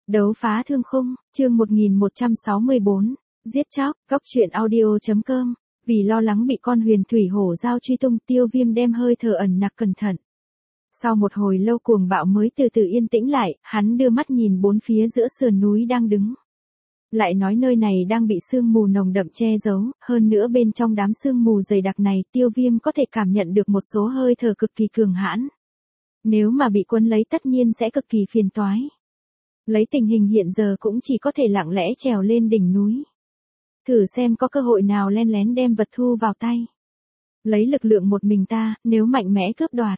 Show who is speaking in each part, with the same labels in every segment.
Speaker 1: Đấu phá thương khung, chương 1164, giết chóc, góc truyện audio.com, vì lo lắng bị con huyền thủy hổ giao truy tung, Tiêu Viêm đem hơi thở ẩn nặc cẩn thận. Sau một hồi lâu cuồng bạo mới từ từ yên tĩnh lại, hắn đưa mắt nhìn bốn phía giữa sườn núi đang đứng. Lại nói nơi này đang bị sương mù nồng đậm che giấu, hơn nữa bên trong đám sương mù dày đặc này, Tiêu Viêm có thể cảm nhận được một số hơi thở cực kỳ cường hãn. Nếu mà bị cuốn lấy tất nhiên sẽ cực kỳ phiền toái. Lấy tình hình hiện giờ cũng chỉ có thể lặng lẽ trèo lên đỉnh núi. Thử xem có cơ hội nào len lén đem vật thu vào tay. Lấy lực lượng một mình ta, nếu mạnh mẽ cướp đoạt,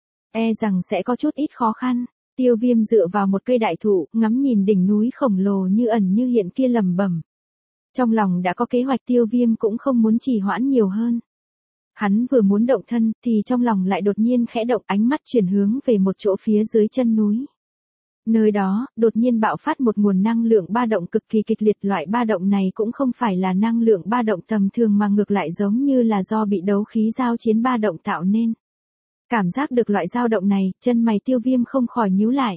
Speaker 1: e rằng sẽ có chút ít khó khăn. Tiêu Viêm dựa vào một cây đại thụ, ngắm nhìn đỉnh núi khổng lồ như ẩn như hiện kia lẩm bẩm. Trong lòng đã có kế hoạch, Tiêu Viêm cũng không muốn trì hoãn nhiều hơn. Hắn vừa muốn động thân, thì trong lòng lại đột nhiên khẽ động, ánh mắt chuyển hướng về một chỗ phía dưới chân núi. Nơi đó, đột nhiên bạo phát một nguồn năng lượng ba động cực kỳ kịch liệt, loại ba động này cũng không phải là năng lượng ba động tầm thường mà ngược lại giống như là do bị đấu khí giao chiến ba động tạo nên. Cảm giác được loại dao động này, chân mày Tiêu Viêm không khỏi nhíu lại.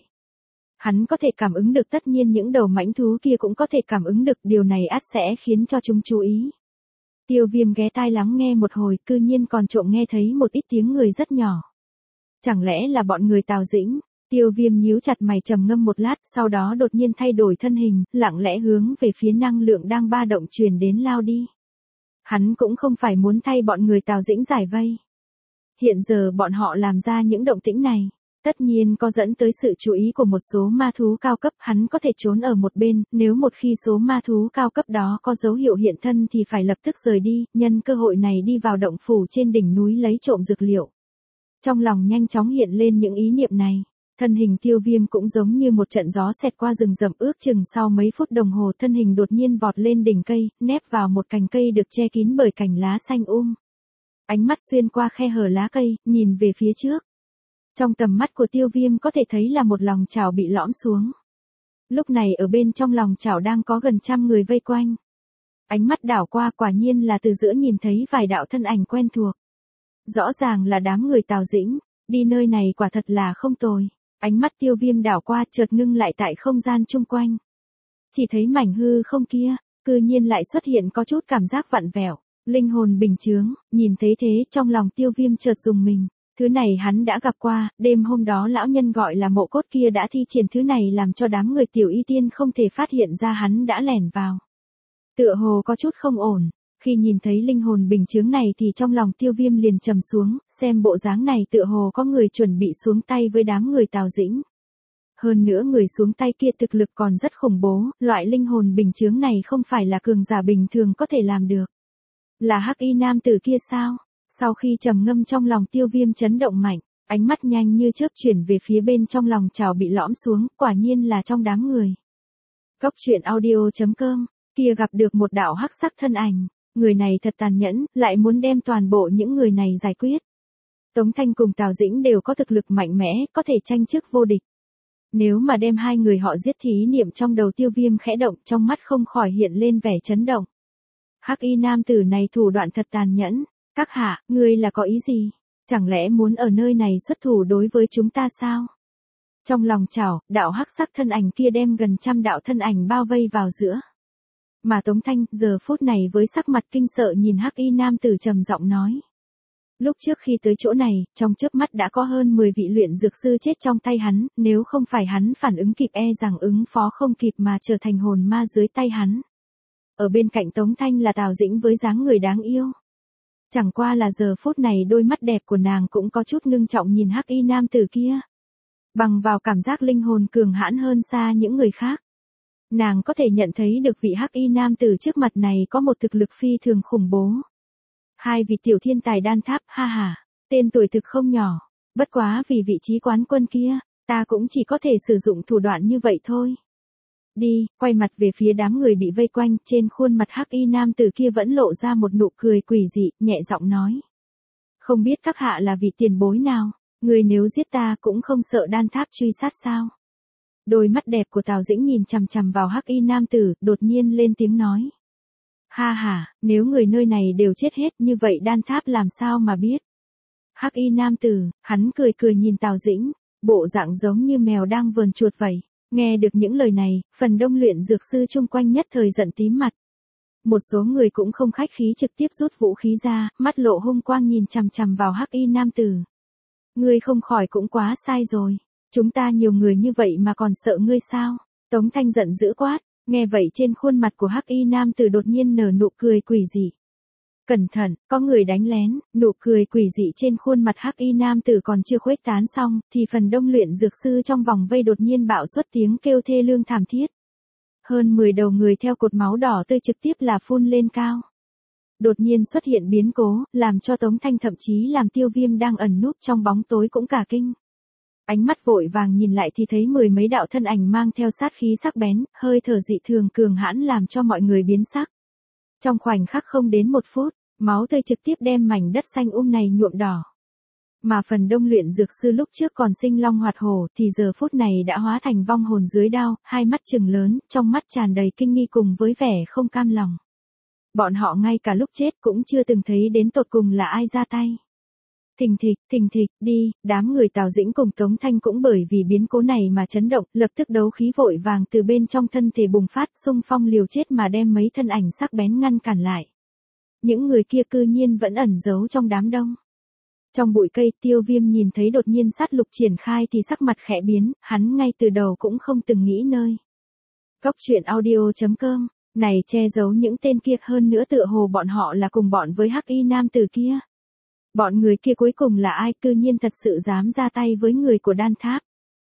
Speaker 1: Hắn có thể cảm ứng được, tất nhiên những đầu mãnh thú kia cũng có thể cảm ứng được, điều này ắt sẽ khiến cho chúng chú ý. Tiêu Viêm ghé tai lắng nghe một hồi, cư nhiên còn trộm nghe thấy một ít tiếng người rất nhỏ. Chẳng lẽ là bọn người Tào Dĩnh? Tiêu Viêm nhíu chặt mày trầm ngâm một lát, sau đó đột nhiên thay đổi thân hình, lặng lẽ hướng về phía năng lượng đang ba động truyền đến lao đi. Hắn cũng không phải muốn thay bọn người Tào Dĩnh giải vây. Hiện giờ bọn họ làm ra những động tĩnh này, tất nhiên có dẫn tới sự chú ý của một số ma thú cao cấp, hắn có thể trốn ở một bên, nếu một khi số ma thú cao cấp đó có dấu hiệu hiện thân thì phải lập tức rời đi, nhân cơ hội này đi vào động phủ trên đỉnh núi lấy trộm dược liệu. Trong lòng nhanh chóng hiện lên những ý niệm này. Thân hình Tiêu Viêm cũng giống như một trận gió xẹt qua rừng rậm, ước chừng sau mấy phút đồng hồ thân hình đột nhiên vọt lên đỉnh cây, nép vào một cành cây được che kín bởi cành lá xanh Ánh mắt xuyên qua khe hở lá cây, nhìn về phía trước. Trong tầm mắt của Tiêu Viêm có thể thấy là một lòng chảo bị lõm xuống. Lúc này ở bên trong lòng chảo đang có gần 100 người vây quanh. Ánh mắt đảo qua, quả nhiên là từ giữa nhìn thấy vài đạo thân ảnh quen thuộc. Rõ ràng là đám người Tào Dĩnh, đi nơi này quả thật là không tồi. Ánh mắt Tiêu Viêm đảo qua, chợt ngưng lại tại không gian chung quanh. Chỉ thấy mảnh hư không kia, cư nhiên lại xuất hiện có chút cảm giác vặn vẹo, linh hồn bình chướng, nhìn thấy thế trong lòng Tiêu Viêm chợt rùng mình. Thứ này hắn đã gặp qua, đêm hôm đó lão nhân gọi là Mộ Cốt kia đã thi triển thứ này làm cho đám người Tiểu Y Tiên không thể phát hiện ra hắn đã lẻn vào. Tựa hồ có chút không ổn. Khi nhìn thấy linh hồn bình chướng này thì trong lòng Tiêu Viêm liền trầm xuống, xem bộ dáng này tựa hồ có người chuẩn bị xuống tay với đám người Tào Dĩnh. Hơn nữa người xuống tay kia thực lực còn rất khủng bố, loại linh hồn bình chướng này không phải là cường giả bình thường có thể làm được. Là hắc y nam tử kia sao? Sau khi trầm ngâm trong lòng Tiêu Viêm chấn động mạnh, ánh mắt nhanh như chớp chuyển về phía bên trong lòng chảo bị lõm xuống, quả nhiên là trong đám người. Góc truyện audio.com, kia gặp được một đạo hắc sắc thân ảnh. Người này thật tàn nhẫn, lại muốn đem toàn bộ những người này giải quyết. Tống Thanh cùng Tào Dĩnh đều có thực lực mạnh mẽ, có thể tranh chức vô địch. Nếu mà đem hai người họ giết thì ý niệm trong đầu Tiêu Viêm khẽ động, trong mắt không khỏi hiện lên vẻ chấn động. Hắc y nam tử này thủ đoạn thật tàn nhẫn. Các hạ, ngươi là có ý gì? Chẳng lẽ muốn ở nơi này xuất thủ đối với chúng ta sao? Trong lòng chảo, đạo hắc sắc thân ảnh kia đem gần 100 đạo thân ảnh bao vây vào giữa. Mà Tống Thanh giờ phút này với sắc mặt kinh sợ nhìn hắc y nam tử trầm giọng nói. Lúc trước khi tới chỗ này, trong chớp mắt đã có hơn 10 vị luyện dược sư chết trong tay hắn, nếu không phải hắn phản ứng kịp e rằng ứng phó không kịp mà trở thành hồn ma dưới tay hắn. Ở bên cạnh Tống Thanh là Tào Dĩnh với dáng người đáng yêu. Chẳng qua là giờ phút này đôi mắt đẹp của nàng cũng có chút ngưng trọng nhìn hắc y nam tử kia. Bằng vào cảm giác linh hồn cường hãn hơn xa những người khác. Nàng có thể nhận thấy được vị hắc y nam tử trước mặt này có một thực lực phi thường khủng bố. Hai vị tiểu thiên tài đan tháp, ha ha, tên tuổi thực không nhỏ, bất quá vì vị trí quán quân kia, ta cũng chỉ có thể sử dụng thủ đoạn như vậy thôi. Đi, quay mặt về phía đám người bị vây quanh, trên khuôn mặt hắc y nam tử kia vẫn lộ ra một nụ cười quỷ dị, nhẹ giọng nói. Không biết các hạ là vị tiền bối nào, người nếu giết ta cũng không sợ đan tháp truy sát sao? Đôi mắt đẹp của Tào Dĩnh nhìn chằm chằm vào hắc y nam tử, đột nhiên lên tiếng nói. Ha ha, nếu người nơi này đều chết hết như vậy đan tháp làm sao mà biết? Hắc y nam tử, hắn cười cười nhìn Tào Dĩnh, bộ dạng giống như mèo đang vờn chuột vậy. Nghe được những lời này, phần đông luyện dược sư chung quanh nhất thời giận tím mặt. Một số người cũng không khách khí trực tiếp rút vũ khí ra, mắt lộ hung quang nhìn chằm chằm vào hắc y nam tử. Ngươi không khỏi cũng quá sai rồi. Chúng ta nhiều người như vậy mà còn sợ ngươi sao? Tống Thanh giận dữ quát. Nghe vậy trên khuôn mặt của hắc y nam tử đột nhiên nở nụ cười quỷ dị. Cẩn thận, có người đánh lén. Nụ cười quỷ dị trên khuôn mặt hắc y nam tử còn chưa khuếch tán xong, thì phần đông luyện dược sư trong vòng vây đột nhiên bạo xuất tiếng kêu thê lương thảm thiết. Hơn 10 đầu người theo cột máu đỏ tươi trực tiếp là phun lên cao. Đột nhiên xuất hiện biến cố, làm cho Tống Thanh thậm chí làm Tiêu Viêm đang ẩn núp trong bóng tối cũng cả kinh. Ánh mắt vội vàng nhìn lại thì thấy 10 mấy đạo thân ảnh mang theo sát khí sắc bén, hơi thở dị thường cường hãn làm cho mọi người biến sắc. Trong khoảnh khắc không đến 1 phút, máu tươi trực tiếp đem mảnh đất xanh này nhuộm đỏ. Mà phần đông luyện dược sư lúc trước còn sinh long hoạt hổ thì giờ phút này đã hóa thành vong hồn dưới đao, hai mắt trừng lớn, trong mắt tràn đầy kinh nghi cùng với vẻ không cam lòng. Bọn họ ngay cả lúc chết cũng chưa từng thấy đến tột cùng là ai ra tay. Thình thịch, đi, đám người Tào Dĩnh cùng Tống Thanh cũng bởi vì biến cố này mà chấn động, lập tức đấu khí vội vàng từ bên trong thân thể bùng phát, xung phong liều chết mà đem mấy thân ảnh sắc bén ngăn cản lại. Những người kia cư nhiên vẫn ẩn giấu trong đám đông. Trong bụi cây, Tiêu Viêm nhìn thấy đột nhiên sát lục triển khai thì sắc mặt khẽ biến, hắn ngay từ đầu cũng không từng nghĩ nơi. Cóc truyện audio.com, này che giấu những tên kia, hơn nữa tựa hồ bọn họ là cùng bọn với hắc y nam tử kia. Bọn người kia cuối cùng là ai, cư nhiên thật sự dám ra tay với người của Đan Tháp.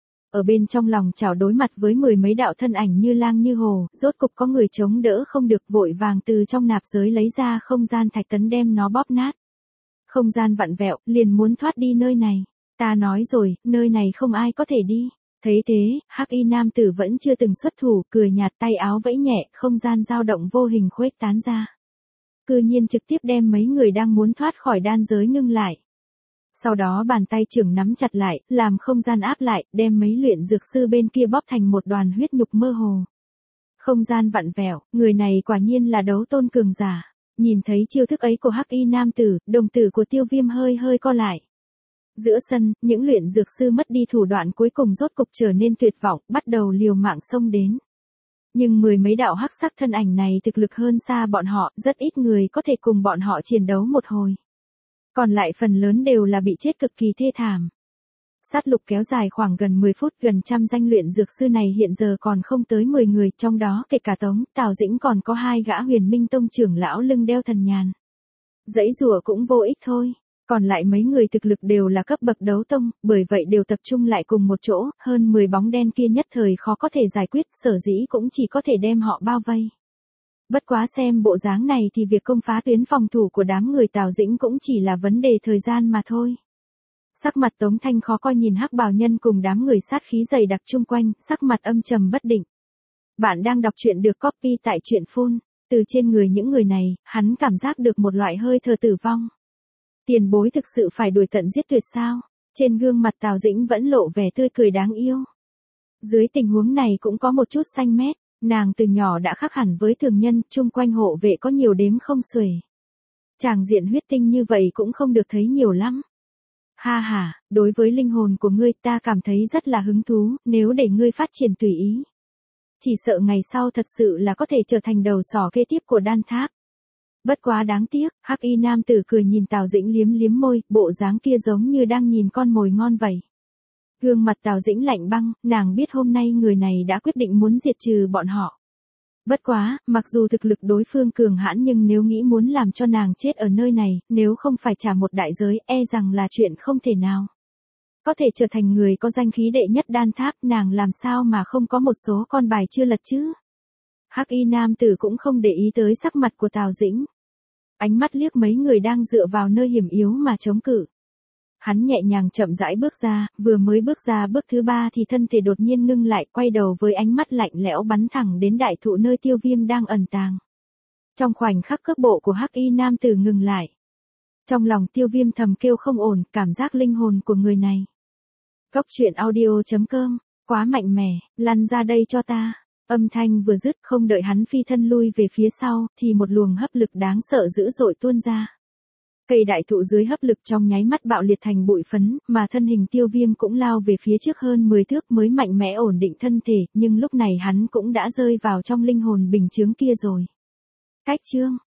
Speaker 1: Ở bên trong lòng chảo đối mặt với 10 mấy đạo thân ảnh như lang như hồ, rốt cục có người chống đỡ không được, vội vàng từ trong nạp giới lấy ra không gian thạch tấn đem nó bóp nát. Không gian vặn vẹo, liền muốn thoát đi nơi này. Ta nói rồi, nơi này không ai có thể đi. Thấy thế, hắc y nam tử vẫn chưa từng xuất thủ, cười nhạt, tay áo vẫy nhẹ, không gian dao động vô hình khuếch tán ra. Cư nhiên trực tiếp đem mấy người đang muốn thoát khỏi đan giới ngưng lại. Sau đó bàn tay trưởng nắm chặt lại, làm không gian áp lại, đem mấy luyện dược sư bên kia bóp thành một đoàn huyết nhục mơ hồ. Không gian vặn vẹo, người này quả nhiên là đấu tôn cường giả. Nhìn thấy chiêu thức ấy của hắc y nam tử, đồng tử của Tiêu Viêm hơi hơi co lại. Giữa sân, những luyện dược sư mất đi thủ đoạn cuối cùng rốt cục trở nên tuyệt vọng, bắt đầu liều mạng xông đến. Nhưng 10 mấy đạo hắc sắc thân ảnh này thực lực hơn xa bọn họ, rất ít người có thể cùng bọn họ chiến đấu một hồi. Còn lại phần lớn đều là bị chết cực kỳ thê thảm. Sát lục kéo dài khoảng gần 10 phút, gần trăm danh luyện dược sư này hiện giờ còn không tới 10 người, trong đó kể cả Tống, Tào Dĩnh còn có 2 gã Huyền Minh Tông trưởng lão lưng đeo thần nhàn. Dãy rùa cũng vô ích thôi, còn lại mấy người thực lực đều là cấp bậc đấu tông, bởi vậy đều tập trung lại cùng một chỗ, hơn 10 bóng đen kia nhất thời khó có thể giải quyết, sở dĩ cũng chỉ có thể đem họ bao vây. Bất quá xem bộ dáng này thì việc công phá tuyến phòng thủ của đám người Tào Dĩnh cũng chỉ là vấn đề thời gian mà thôi. Sắc mặt Tống Thanh khó coi nhìn hắc bào nhân cùng đám người sát khí dày đặc chung quanh, sắc mặt âm trầm bất định. Bạn đang đọc truyện được copy tại truyện phun, từ trên người những người này, hắn cảm giác được một loại hơi thở tử vong. Tiền bối thực sự phải đuổi tận giết tuyệt sao? Trên gương mặt Tào Dĩnh vẫn lộ vẻ tươi cười đáng yêu. Dưới tình huống này cũng có một chút xanh mét, nàng từ nhỏ đã khác hẳn với thường nhân, chung quanh hộ vệ có nhiều đếm không xuể. Tràng diện huyết tinh như vậy cũng không được thấy nhiều lắm. Ha ha, đối với linh hồn của ngươi ta cảm thấy rất là hứng thú, nếu để ngươi phát triển tùy ý. Chỉ sợ ngày sau thật sự là có thể trở thành đầu sỏ kế tiếp của Đan Tháp. Bất quá đáng tiếc, hắc y nam tử cười nhìn Tào Dĩnh liếm liếm môi, bộ dáng kia giống như đang nhìn con mồi ngon vậy. Gương mặt Tào Dĩnh lạnh băng, nàng biết hôm nay người này đã quyết định muốn diệt trừ bọn họ. Bất quá, mặc dù thực lực đối phương cường hãn nhưng nếu nghĩ muốn làm cho nàng chết ở nơi này, nếu không phải trả một đại giới, e rằng là chuyện không thể nào. Có thể trở thành người có danh khí đệ nhất Đan Tháp, nàng làm sao mà không có một số con bài chưa lật chứ? Hắc y nam tử cũng không để ý tới sắc mặt của Tào Dĩnh. Ánh mắt liếc mấy người đang dựa vào nơi hiểm yếu mà chống cự. Hắn nhẹ nhàng chậm rãi bước ra, vừa mới bước ra bước thứ 3 thì thân thể đột nhiên ngưng lại, quay đầu với ánh mắt lạnh lẽo bắn thẳng đến đại thụ nơi Tiêu Viêm đang ẩn tàng. Trong khoảnh khắc cước bộ của hắc y nam tử ngừng lại. Trong lòng Tiêu Viêm thầm kêu không ổn, cảm giác linh hồn của người này. Cóc truyện audio.com, quá mạnh mẽ, lăn ra đây cho ta. Âm thanh vừa dứt, không đợi hắn phi thân lui về phía sau, thì một luồng hấp lực đáng sợ dữ dội tuôn ra. Cây đại thụ dưới hấp lực trong nháy mắt bạo liệt thành bụi phấn, mà thân hình Tiêu Viêm cũng lao về phía trước hơn 10 thước mới mạnh mẽ ổn định thân thể, nhưng lúc này hắn cũng đã rơi vào trong linh hồn bình chướng kia rồi. Cách chương